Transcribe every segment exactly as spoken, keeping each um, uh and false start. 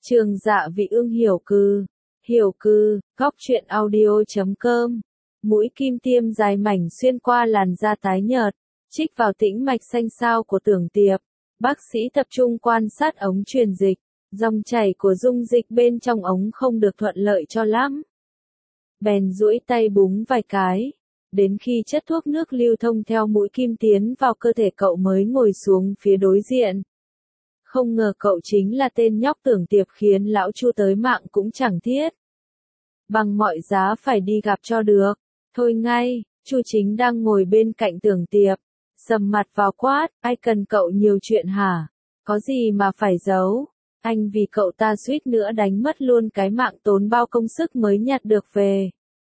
Trường Dạ Vị Ương hiểu cư, hiểu cư, góc truyện audio chấm com. Mũi kim tiêm dài mảnh xuyên qua làn da tái nhợt, trích vào tĩnh mạch xanh xao của Tưởng Tiệp. Bác sĩ tập trung quan sát ống truyền dịch, dòng chảy của dung dịch bên trong ống không được thuận lợi cho lắm. Bèn duỗi tay búng vài cái, đến khi chất thuốc nước lưu thông theo mũi kim tiến vào cơ thể cậu mới ngồi xuống phía đối diện. Không ngờ cậu chính là tên nhóc Tưởng Tiệp khiến lão Chu tới mạng cũng chẳng thiết. Bằng mọi giá phải đi gặp cho được. Thôi ngay, Chu Chính đang ngồi bên cạnh Tưởng Tiệp, sầm mặt vào quát, ai cần cậu nhiều chuyện hả? Có gì mà phải giấu? Anh vì cậu ta suýt nữa đánh mất luôn cái mạng tốn bao công sức mới nhặt được về.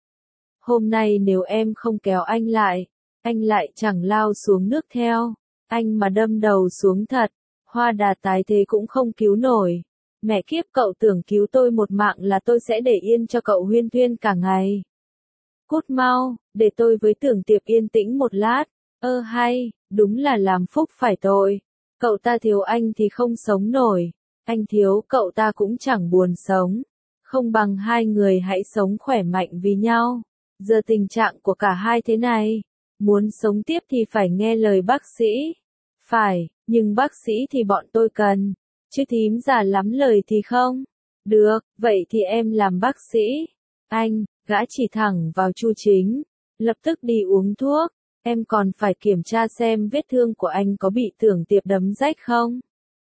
Hôm nay nếu em không kéo anh lại, anh lại chẳng lao xuống nước theo. Anh mà đâm đầu xuống thật, hoa đà tái thế cũng không cứu nổi. Mẹ kiếp, cậu tưởng cứu tôi một mạng là tôi sẽ để yên cho cậu huyên thuyên cả ngày. Cút mau, để tôi với Tưởng Tiệp yên tĩnh một lát. Ơ hay, đúng là làm phúc phải tội. Cậu ta thiếu anh thì không sống nổi. Anh thiếu cậu ta cũng chẳng buồn sống. Không bằng hai người hãy sống khỏe mạnh vì nhau. Giờ tình trạng của cả hai thế này. Muốn sống tiếp thì phải nghe lời bác sĩ. Phải, nhưng bác sĩ thì bọn tôi cần. Chứ thím già lắm lời thì không. Được, vậy thì em làm bác sĩ. Anh, gã chỉ thẳng vào Chu Chính. Lập tức đi uống thuốc. Em còn phải kiểm tra xem vết thương của anh có bị Tưởng Tiệp đấm rách không.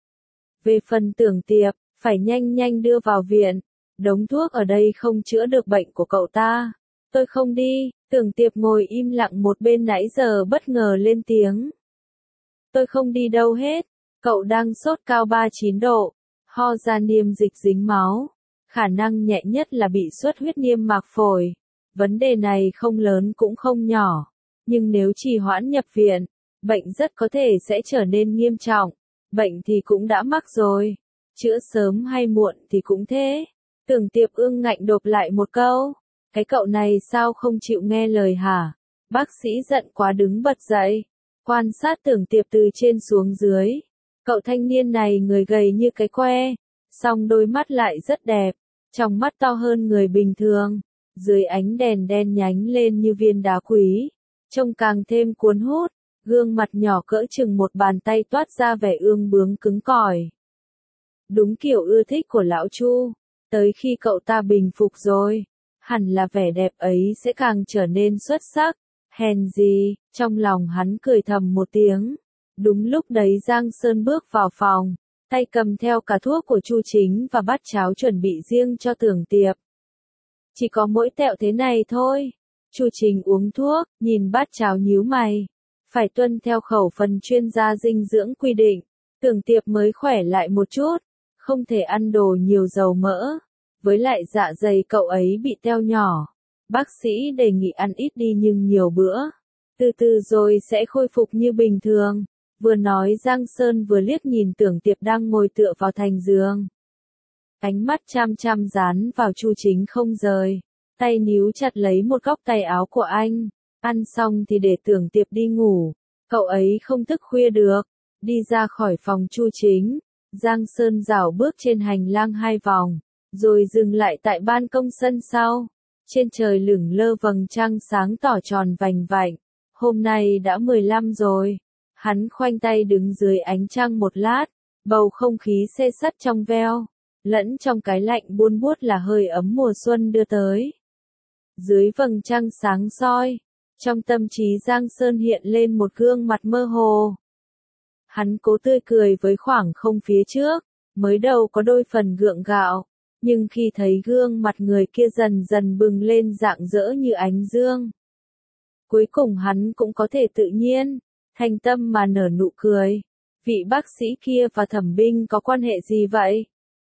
Về phần Tưởng Tiệp, phải nhanh nhanh đưa vào viện. Đống thuốc ở đây không chữa được bệnh của cậu ta. Tôi không đi. Tưởng Tiệp ngồi im lặng một bên nãy giờ bất ngờ lên tiếng. Tôi không đi đâu hết. Cậu đang sốt cao ba mươi chín độ. Ho ra niêm dịch dính máu. Khả năng nhẹ nhất là bị xuất huyết niêm mạc phổi. Vấn đề này không lớn cũng không nhỏ. Nhưng nếu trì hoãn nhập viện, bệnh rất có thể sẽ trở nên nghiêm trọng. Bệnh thì cũng đã mắc rồi. Chữa sớm hay muộn thì cũng thế. Tưởng Tiệp ương ngạnh đột lại một câu. Cái cậu này sao không chịu nghe lời hả? Bác sĩ giận quá đứng bật dậy. Quan sát Tưởng Tiệp từ trên xuống dưới. Cậu thanh niên này người gầy như cái que. Song đôi mắt lại rất đẹp. Trong mắt to hơn người bình thường. Dưới ánh đèn đen nhánh lên như viên đá quý. Trông càng thêm cuốn hút. Gương mặt nhỏ cỡ chừng một bàn tay toát ra vẻ ương bướng cứng cỏi. Đúng kiểu ưa thích của lão Chu. Tới khi cậu ta bình phục rồi, hẳn là vẻ đẹp ấy sẽ càng trở nên xuất sắc. Hèn gì, trong lòng hắn cười thầm một tiếng. Đúng lúc đấy Giang Sơn bước vào phòng, tay cầm theo cả thuốc của Chu Chính và bát cháo chuẩn bị riêng cho Tưởng Tiệp. Chỉ có mỗi tẹo thế này thôi. Chu Chính uống thuốc, nhìn bát cháo nhíu mày. Phải tuân theo khẩu phần chuyên gia dinh dưỡng quy định. Tưởng Tiệp mới khỏe lại một chút. Không thể ăn đồ nhiều dầu mỡ. Với lại dạ dày cậu ấy bị teo nhỏ. Bác sĩ đề nghị ăn ít đi nhưng nhiều bữa. Từ từ rồi sẽ khôi phục như bình thường. Vừa nói Giang Sơn vừa liếc nhìn Tưởng Tiệp đang ngồi tựa vào thành giường. Ánh mắt chăm chăm dán vào Chu Chính không rời. Tay níu chặt lấy một góc tay áo của anh. Ăn xong thì để Tưởng Tiệp đi ngủ. Cậu ấy không thức khuya được. Đi ra khỏi phòng Chu Chính. Giang Sơn rảo bước trên hành lang hai vòng. Rồi dừng lại tại ban công sân sau. Trên trời lửng lơ vầng trăng sáng tỏ tròn vành vạnh. Hôm nay đã mười lăm rồi. Hắn khoanh tay đứng dưới ánh trăng một lát. Bầu không khí se sắt trong veo. Lẫn trong cái lạnh buốt buốt là hơi ấm mùa xuân đưa tới. Dưới vầng trăng sáng soi. Trong tâm trí Giang Sơn hiện lên một gương mặt mơ hồ. Hắn cố tươi cười với khoảng không phía trước. Mới đầu có đôi phần gượng gạo. Nhưng khi thấy gương mặt người kia dần dần bừng lên rạng rỡ như ánh dương. Cuối cùng hắn cũng có thể tự nhiên, thành tâm mà nở nụ cười. Vị bác sĩ kia và Thẩm Binh có quan hệ gì vậy?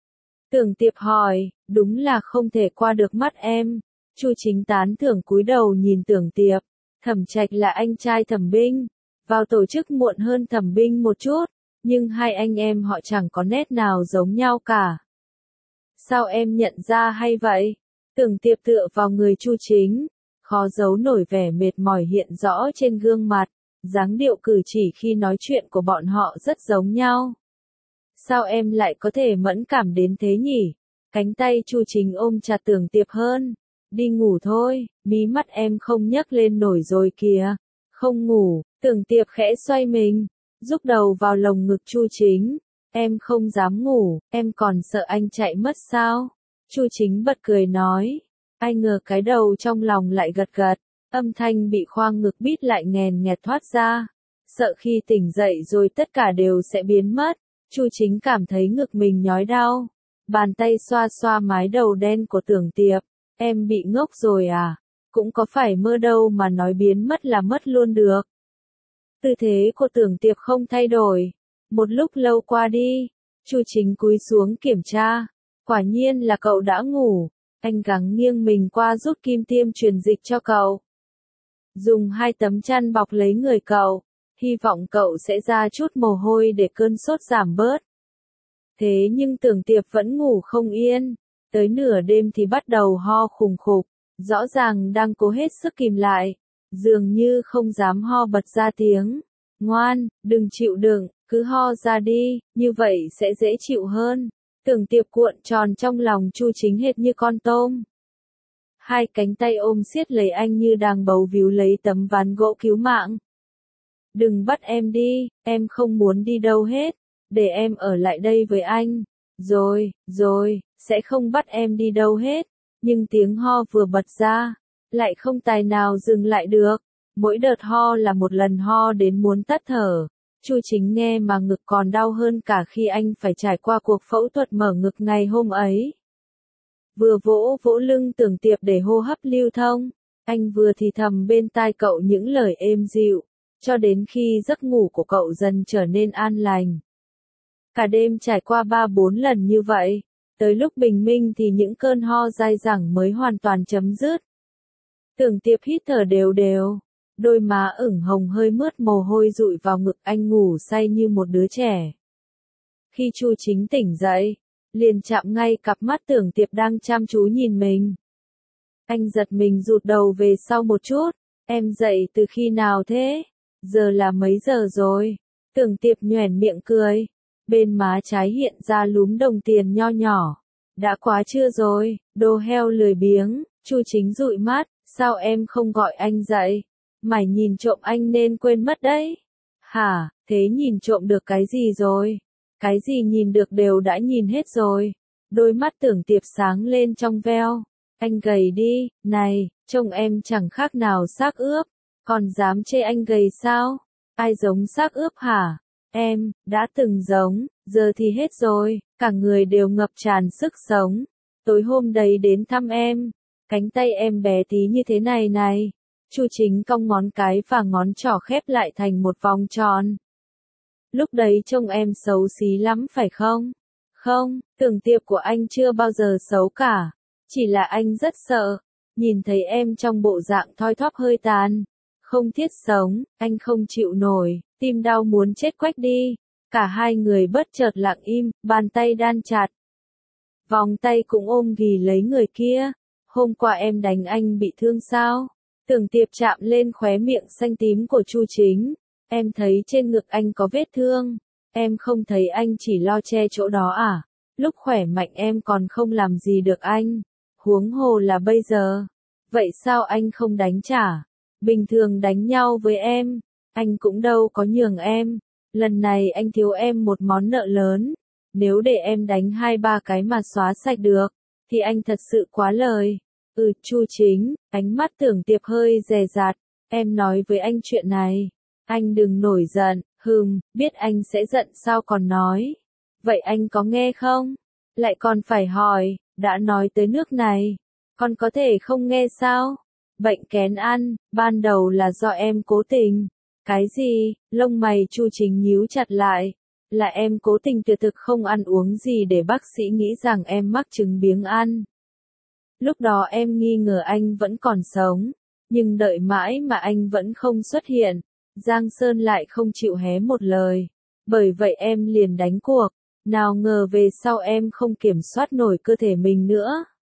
Tưởng Tiệp hỏi, đúng là không thể qua được mắt em. Chu Chính tán thưởng cúi đầu nhìn Tưởng Tiệp. Thẩm Trạch là anh trai Thẩm Binh. Vào tổ chức muộn hơn Thẩm Binh một chút. Nhưng hai anh em họ chẳng có nét nào giống nhau cả. Sao em nhận ra hay vậy? Tưởng Tiệp tựa vào người Chu Chính. Khó giấu nổi vẻ mệt mỏi hiện rõ trên gương mặt. Dáng điệu cử chỉ khi nói chuyện của bọn họ rất giống nhau. Sao em lại có thể mẫn cảm đến thế nhỉ? Cánh tay Chu Chính ôm chặt Tưởng Tiệp hơn. Đi ngủ thôi, mí mắt em không nhấc lên nổi rồi kìa. Không ngủ, Tưởng Tiệp khẽ xoay mình, rúc đầu vào lồng ngực Chu Chính. Em không dám ngủ, em còn sợ anh chạy mất sao? Chu Chính bật cười nói. Ai ngờ cái đầu trong lòng lại gật gật, âm thanh bị khoang ngực bít lại nghèn nghẹt thoát ra. Sợ khi tỉnh dậy rồi tất cả đều sẽ biến mất. Chu Chính cảm thấy ngực mình nhói đau. Bàn tay xoa xoa mái đầu đen của Tưởng Tiệp. Em bị ngốc rồi à? Cũng có phải mơ đâu mà nói biến mất là mất luôn được. Tư thế của Tưởng Tiệp không thay đổi. Một lúc lâu qua đi, Chu Chính cúi xuống kiểm tra. Quả nhiên là cậu đã ngủ. Anh gắng nghiêng mình qua rút kim tiêm truyền dịch cho cậu. Dùng hai tấm chăn bọc lấy người cậu. Hy vọng cậu sẽ ra chút mồ hôi để cơn sốt giảm bớt. Thế nhưng Tưởng Tiệp vẫn ngủ không yên. Tới nửa đêm thì bắt đầu ho khùng khục. Rõ ràng đang cố hết sức kìm lại. Dường như không dám ho bật ra tiếng. Ngoan, đừng chịu đựng, cứ ho ra đi, như vậy sẽ dễ chịu hơn. Tưởng Tiệp cuộn tròn trong lòng Chu Chính hệt như con tôm. Hai cánh tay ôm siết lấy anh như đang bấu víu lấy tấm ván gỗ cứu mạng. Đừng bắt em đi, em không muốn đi đâu hết. Để em ở lại đây với anh. Rồi, rồi, sẽ không bắt em đi đâu hết. Nhưng tiếng ho vừa bật ra, lại không tài nào dừng lại được. Mỗi đợt ho là một lần ho đến muốn tắt thở. Chu Chính nghe mà ngực còn đau hơn cả khi anh phải trải qua cuộc phẫu thuật mở ngực ngày hôm ấy. Vừa vỗ vỗ lưng Tưởng Tiệp để hô hấp lưu thông, anh vừa thì thầm bên tai cậu những lời êm dịu, cho đến khi giấc ngủ của cậu dần trở nên an lành. Cả đêm trải qua ba bốn lần như vậy, tới lúc bình minh thì những cơn ho dai dẳng mới hoàn toàn chấm dứt. Tưởng Tiệp hít thở đều đều, đôi má ửng hồng hơi mướt mồ hôi dụi vào ngực anh ngủ say như một đứa trẻ. Khi Chu Chính tỉnh dậy, liền chạm ngay cặp mắt Tưởng Tiệp đang chăm chú nhìn mình. Anh giật mình rụt đầu về sau một chút, em dậy từ khi nào thế? Giờ là mấy giờ rồi? Tưởng Tiệp nhoẻn miệng cười, bên má trái hiện ra lúm đồng tiền nho nhỏ. Đã quá trưa rồi, đồ heo lười biếng. Chu Chính dụi mắt, sao em không gọi anh dậy? Mải nhìn trộm anh nên quên mất đấy. Hả, thế nhìn trộm được cái gì rồi? Cái gì nhìn được đều đã nhìn hết rồi. Đôi mắt Tưởng Tiệp sáng lên trong veo. Anh gầy đi, này, trông em chẳng khác nào xác ướp. Còn dám chê anh gầy sao? Ai giống xác ướp hả? Em, đã từng giống, giờ thì hết rồi, cả người đều ngập tràn sức sống. Tối hôm đấy đến thăm em, cánh tay em bé tí như thế này này. Chu Chính cong ngón cái và ngón trỏ khép lại thành một vòng tròn. Lúc đấy trông em xấu xí lắm phải không? Không, Tưởng Tiệp của anh chưa bao giờ xấu cả. Chỉ là anh rất sợ, nhìn thấy em trong bộ dạng thoi thóp hơi tàn. Không thiết sống, anh không chịu nổi, tim đau muốn chết quách đi. Cả hai người bất chợt lặng im, bàn tay đan chặt. Vòng tay cũng ôm ghì lấy người kia. Hôm qua em đánh anh bị thương sao? Tưởng Tiệp chạm lên khóe miệng xanh tím của Chu Chính. Em thấy trên ngực anh có vết thương. Em không thấy anh chỉ lo che chỗ đó à? Lúc khỏe mạnh em còn không làm gì được anh. Huống hồ là bây giờ. Vậy sao anh không đánh trả? Bình thường đánh nhau với em, anh cũng đâu có nhường em. Lần này anh thiếu em một món nợ lớn. Nếu để em đánh hai ba cái mà xóa sạch được, thì anh thật sự quá lời. Ừ, Chu Chính, ánh mắt Tưởng Tiệp hơi dè dặt. Em nói với anh chuyện này. Anh đừng nổi giận, hừm, biết anh sẽ giận sao còn nói. Vậy anh có nghe không? Lại còn phải hỏi, đã nói tới nước này. Con có thể không nghe sao? Bệnh kén ăn, ban đầu là do em cố tình. Cái gì? Lông mày Chu Chính nhíu chặt lại. Là em cố tình tuyệt thực không ăn uống gì để bác sĩ nghĩ rằng em mắc chứng biếng ăn. Lúc đó em nghi ngờ anh vẫn còn sống. Nhưng đợi mãi mà anh vẫn không xuất hiện. Giang Sơn lại không chịu hé một lời. Bởi vậy em liền đánh cuộc. Nào ngờ về sau em không kiểm soát nổi cơ thể mình nữa.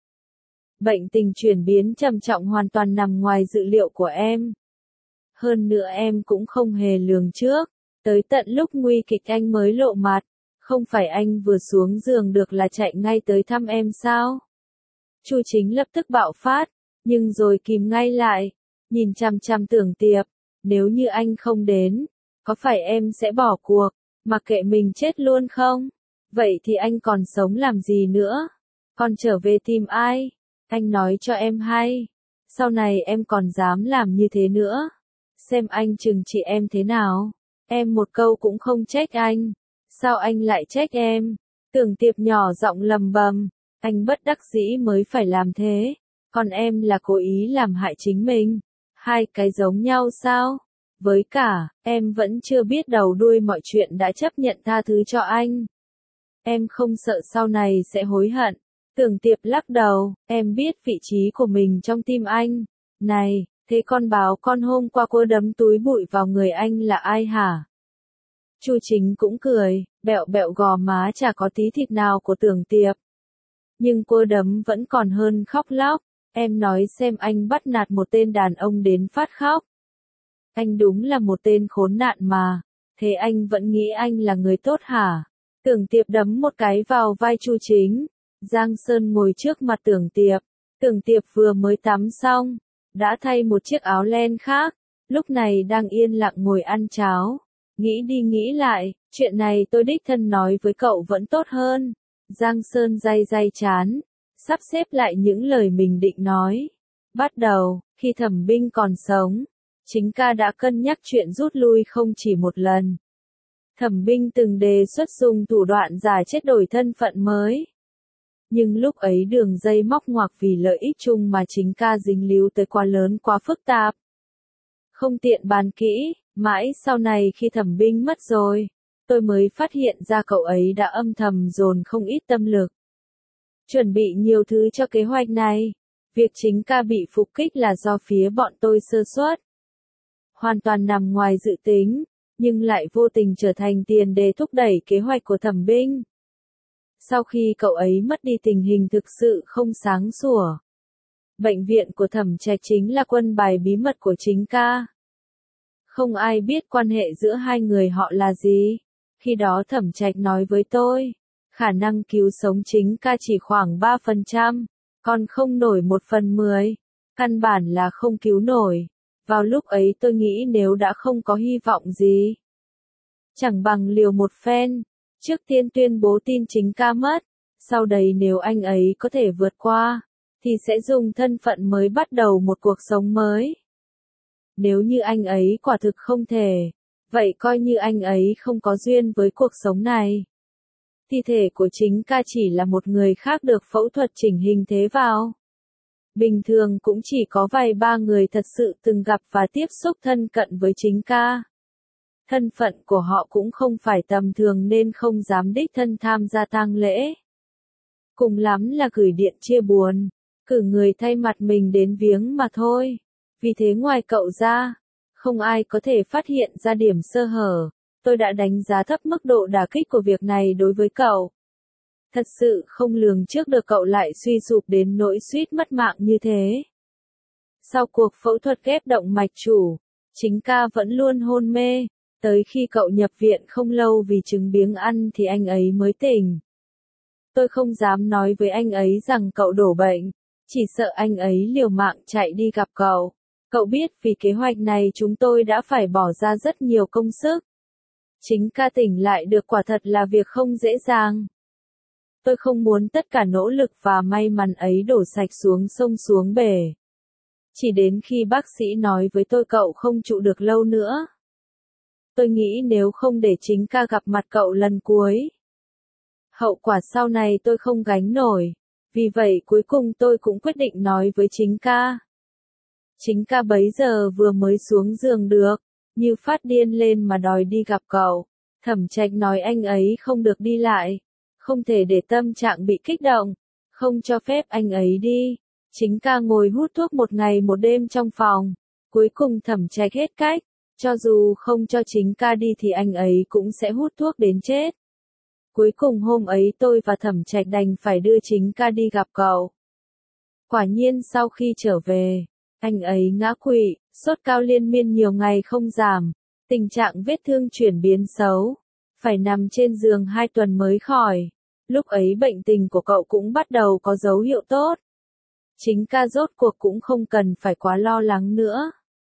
Bệnh tình chuyển biến trầm trọng hoàn toàn nằm ngoài dự liệu của em. Hơn nữa em cũng không hề lường trước. Tới tận lúc nguy kịch anh mới lộ mặt. Không phải anh vừa xuống giường được là chạy ngay tới thăm em sao? Chu Chính lập tức bạo phát, nhưng rồi kìm ngay lại, nhìn chằm chằm Tưởng Tiệp, nếu như anh không đến, có phải em sẽ bỏ cuộc, mặc kệ mình chết luôn không? Vậy thì anh còn sống làm gì nữa? Còn trở về tìm ai? Anh nói cho em hay, sau này em còn dám làm như thế nữa, xem anh trừng trị em thế nào. Em một câu cũng không trách anh, sao anh lại trách em? Tưởng Tiệp nhỏ giọng lầm bầm, anh bất đắc dĩ mới phải làm thế, còn em là cố ý làm hại chính mình. Hai cái giống nhau sao? Với cả, em vẫn chưa biết đầu đuôi mọi chuyện đã chấp nhận tha thứ cho anh. Em không sợ sau này sẽ hối hận. Tưởng Tiệp lắc đầu, em biết vị trí của mình trong tim anh. Này, thế con báo con hôm qua cô đấm túi bụi vào người anh là ai hả? Chu Chính cũng cười, bẹo bẹo gò má chả có tí thịt nào của Tưởng Tiệp. Nhưng cô đấm vẫn còn hơn khóc lóc. Em nói xem anh bắt nạt một tên đàn ông đến phát khóc. Anh đúng là một tên khốn nạn mà. Thế anh vẫn nghĩ anh là người tốt hả? Tưởng Tiệp đấm một cái vào vai Chu Chính. Giang Sơn ngồi trước mặt Tưởng Tiệp. Tưởng Tiệp vừa mới tắm xong, đã thay một chiếc áo len khác, lúc này đang yên lặng ngồi ăn cháo. Nghĩ đi nghĩ lại, chuyện này tôi đích thân nói với cậu vẫn tốt hơn. Giang Sơn day day chán, sắp xếp lại những lời mình định nói. Bắt đầu, khi Thẩm Binh còn sống, Chính ca đã cân nhắc chuyện rút lui không chỉ một lần. Thẩm Binh từng đề xuất dùng thủ đoạn giả chết đổi thân phận mới. Nhưng lúc ấy đường dây móc ngoặc vì lợi ích chung mà Chính ca dính líu tới quá lớn quá phức tạp. Không tiện bàn kỹ, mãi sau này khi Thẩm Binh mất rồi, tôi mới phát hiện ra cậu ấy đã âm thầm dồn không ít tâm lực. Chuẩn bị nhiều thứ cho kế hoạch này. Việc Chính ca bị phục kích là do phía bọn tôi sơ suất. Hoàn toàn nằm ngoài dự tính, nhưng lại vô tình trở thành tiền đề thúc đẩy kế hoạch của Thẩm Binh. Sau khi cậu ấy mất đi tình hình thực sự không sáng sủa. Bệnh viện của Thẩm Trạch chính là quân bài bí mật của Chính ca. Không ai biết quan hệ giữa hai người họ là gì. Khi đó Thẩm Trạch nói với tôi, khả năng cứu sống Chính ca chỉ khoảng ba phần trăm, còn không nổi một phần mười. Căn bản là không cứu nổi. Vào lúc ấy tôi nghĩ nếu đã không có hy vọng gì, chẳng bằng liều một phen. Trước tiên tuyên bố tin Chính ca mất, sau đấy nếu anh ấy có thể vượt qua, thì sẽ dùng thân phận mới bắt đầu một cuộc sống mới. Nếu như anh ấy quả thực không thể, vậy coi như anh ấy không có duyên với cuộc sống này. Thi thể của Chính ca chỉ là một người khác được phẫu thuật chỉnh hình thế vào. Bình thường cũng chỉ có vài ba người thật sự từng gặp và tiếp xúc thân cận với Chính ca. Thân phận của họ cũng không phải tầm thường nên không dám đích thân tham gia tang lễ. Cùng lắm là gửi điện chia buồn, cử người thay mặt mình đến viếng mà thôi. Vì thế ngoài cậu ra, không ai có thể phát hiện ra điểm sơ hở. Tôi đã đánh giá thấp mức độ đả kích của việc này đối với cậu. Thật sự không lường trước được cậu lại suy sụp đến nỗi suýt mất mạng như thế. Sau cuộc phẫu thuật ghép động mạch chủ, Chính ca vẫn luôn hôn mê. Tới khi cậu nhập viện không lâu vì chứng biếng ăn thì anh ấy mới tỉnh. Tôi không dám nói với anh ấy rằng cậu đổ bệnh, chỉ sợ anh ấy liều mạng chạy đi gặp cậu. Cậu biết vì kế hoạch này chúng tôi đã phải bỏ ra rất nhiều công sức. Chính ca tỉnh lại được quả thật là việc không dễ dàng. Tôi không muốn tất cả nỗ lực và may mắn ấy đổ sạch xuống sông xuống bể. Chỉ đến khi bác sĩ nói với tôi cậu không trụ được lâu nữa. Tôi nghĩ nếu không để Chính ca gặp mặt cậu lần cuối, hậu quả sau này tôi không gánh nổi. Vì vậy cuối cùng tôi cũng quyết định nói với Chính ca. Chính ca bấy giờ vừa mới xuống giường được, như phát điên lên mà đòi đi gặp cậu. Thẩm Trạch nói anh ấy không được đi lại, không thể để tâm trạng bị kích động, không cho phép anh ấy đi. Chính ca ngồi hút thuốc một ngày một đêm trong phòng. Cuối cùng Thẩm Trạch hết cách, cho dù không cho Chính ca đi thì anh ấy cũng sẽ hút thuốc đến chết. Cuối cùng hôm ấy tôi và Thẩm Trạch đành phải đưa Chính ca đi gặp cậu. Quả nhiên sau khi trở về, anh ấy ngã quỵ, sốt cao liên miên nhiều ngày không giảm, tình trạng vết thương chuyển biến xấu. phải nằm trên giường hai tuần mới khỏi. Lúc ấy bệnh tình của cậu cũng bắt đầu có dấu hiệu tốt. Chính ca rốt cuộc cũng không cần phải quá lo lắng nữa.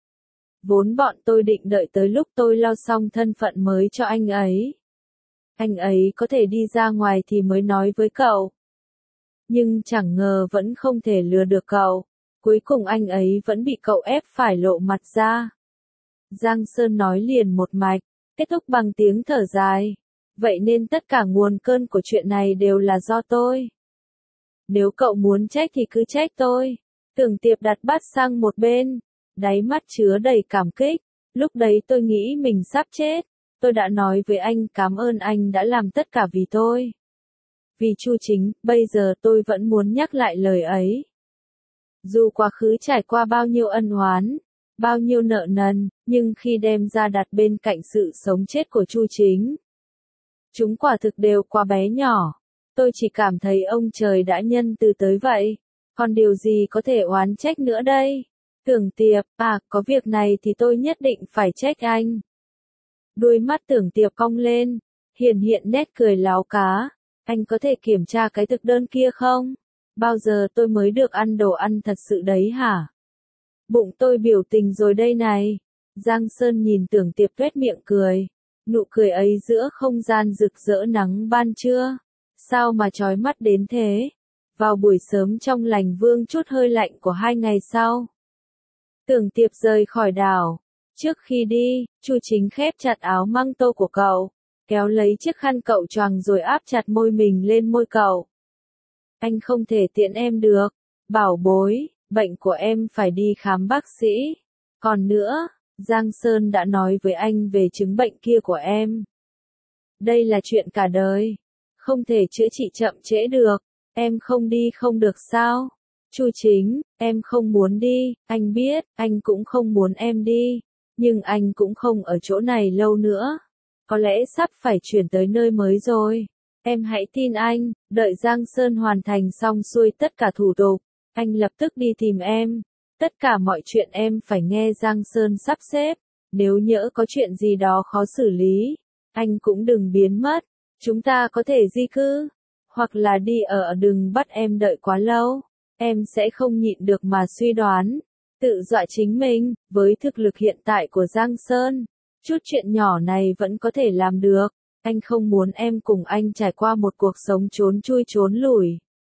Vốn bọn tôi định đợi tới lúc tôi lo xong thân phận mới cho anh ấy. Anh ấy có thể đi ra ngoài thì mới nói với cậu. Nhưng chẳng ngờ vẫn không thể lừa được cậu. Cuối cùng anh ấy vẫn bị cậu ép phải lộ mặt ra. Giang Sơn nói liền một mạch, kết thúc bằng tiếng thở dài. Vậy nên tất cả nguồn cơn của chuyện này đều là do tôi. Nếu cậu muốn trách thì cứ trách tôi. Tưởng Tiệp đặt bát sang một bên, đáy mắt chứa đầy cảm kích. Lúc đấy tôi nghĩ mình sắp chết. Tôi đã nói với anh cảm ơn anh đã làm tất cả vì tôi. Vì Chu Chính, bây giờ tôi vẫn muốn nhắc lại lời ấy. Dù quá khứ trải qua bao nhiêu ân oán, bao nhiêu nợ nần, nhưng khi đem ra đặt bên cạnh sự sống chết của Chu Chính, chúng quả thực đều quá bé nhỏ. Tôi chỉ cảm thấy ông trời đã nhân từ tới vậy. Còn điều gì có thể oán trách nữa đây? Tưởng Tiệp, à, có việc này thì tôi nhất định phải trách anh. Đuôi mắt Tưởng Tiệp cong lên, hiện hiện nét cười láo cá. Anh có thể kiểm tra cái thực đơn kia không? Bao giờ tôi mới được ăn đồ ăn thật sự đấy hả? Bụng tôi biểu tình rồi đây này. Giang Sơn nhìn Tưởng Tiệp tuét miệng cười. Nụ cười ấy giữa không gian rực rỡ nắng ban trưa. Sao mà chói mắt đến thế? Vào buổi sớm trong lành vương chút hơi lạnh của hai ngày sau. Tưởng Tiệp rời khỏi đảo. Trước khi đi, Chu Chính khép chặt áo măng tô của cậu, kéo lấy chiếc khăn cậu choàng rồi áp chặt môi mình lên môi cậu. Anh không thể tiện em được. Bảo bối, bệnh của em phải đi khám bác sĩ. Còn nữa, Giang Sơn đã nói với anh về chứng bệnh kia của em. Đây là chuyện cả đời. Không thể chữa trị chậm trễ được. Em không đi không được sao? Chu Chính, em không muốn đi, anh biết, anh cũng không muốn em đi. Nhưng anh cũng không ở chỗ này lâu nữa. Có lẽ sắp phải chuyển tới nơi mới rồi. Em hãy tin anh, đợi Giang Sơn hoàn thành xong xuôi tất cả thủ tục. Anh lập tức đi tìm em. Tất cả mọi chuyện em phải nghe Giang Sơn sắp xếp. Nếu nhỡ có chuyện gì đó khó xử lý, anh cũng đừng biến mất. Chúng ta có thể di cư, hoặc là đi ở, đừng bắt em đợi quá lâu. Em sẽ không nhịn được mà suy đoán, tự dọa chính mình. Với thực lực hiện tại của Giang Sơn, chút chuyện nhỏ này vẫn có thể làm được. Anh không muốn em cùng anh trải qua một cuộc sống trốn chui trốn lủi.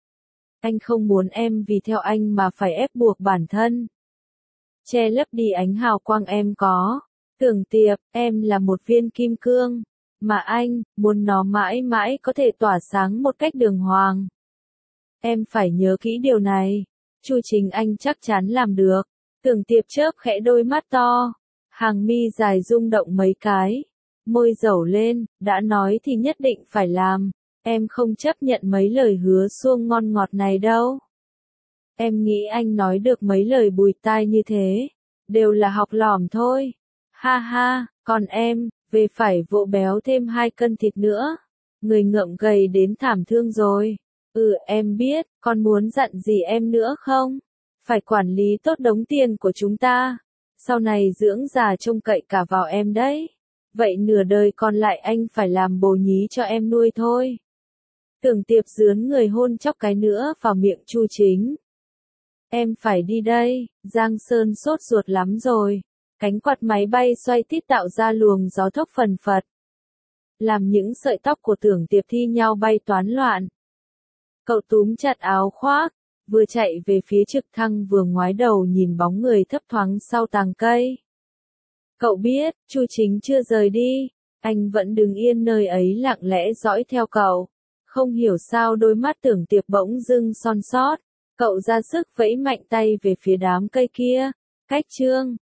Anh không muốn em vì theo anh mà phải ép buộc bản thân, che lấp đi ánh hào quang em có. Tưởng Tiệp, em là một viên kim cương, mà anh muốn nó mãi mãi có thể tỏa sáng một cách đường hoàng. Em phải nhớ kỹ điều này. Chu Chính anh chắc chắn làm được. Tưởng Tiệp chớp khẽ đôi mắt to, hàng mi dài rung động mấy cái, môi dẩu lên, đã nói thì nhất định phải làm. Em không chấp nhận mấy lời hứa suông ngon ngọt này đâu. Em nghĩ anh nói được mấy lời bùi tai như thế, đều là học lỏm thôi. Ha ha, còn em, về phải vỗ béo thêm hai cân thịt nữa. Người ngậm gầy đến thảm thương rồi. Ừ, em biết, con muốn dặn gì em nữa không? Phải quản lý tốt đống tiền của chúng ta. Sau này dưỡng già trông cậy cả vào em đấy. Vậy nửa đời còn lại anh phải làm bồ nhí cho em nuôi thôi. Tưởng Tiệp dướn người hôn chóc cái nữa vào miệng Chu Chính. Em phải đi đây, Giang Sơn sốt ruột lắm rồi. Cánh quạt máy bay xoay tít tạo ra luồng gió thốc phần phật, làm những sợi tóc của Tưởng Tiệp thi nhau bay toán loạn. Cậu túm chặt áo khoác, vừa chạy về phía trực thăng vừa ngoái đầu nhìn bóng người thấp thoáng sau tàng cây. Cậu biết, Chu Chính chưa rời đi, anh vẫn đứng yên nơi ấy lặng lẽ dõi theo cậu. Không hiểu sao đôi mắt Tưởng Tiệp bỗng dưng son sót, cậu ra sức vẫy mạnh tay về phía đám cây kia. Cách chương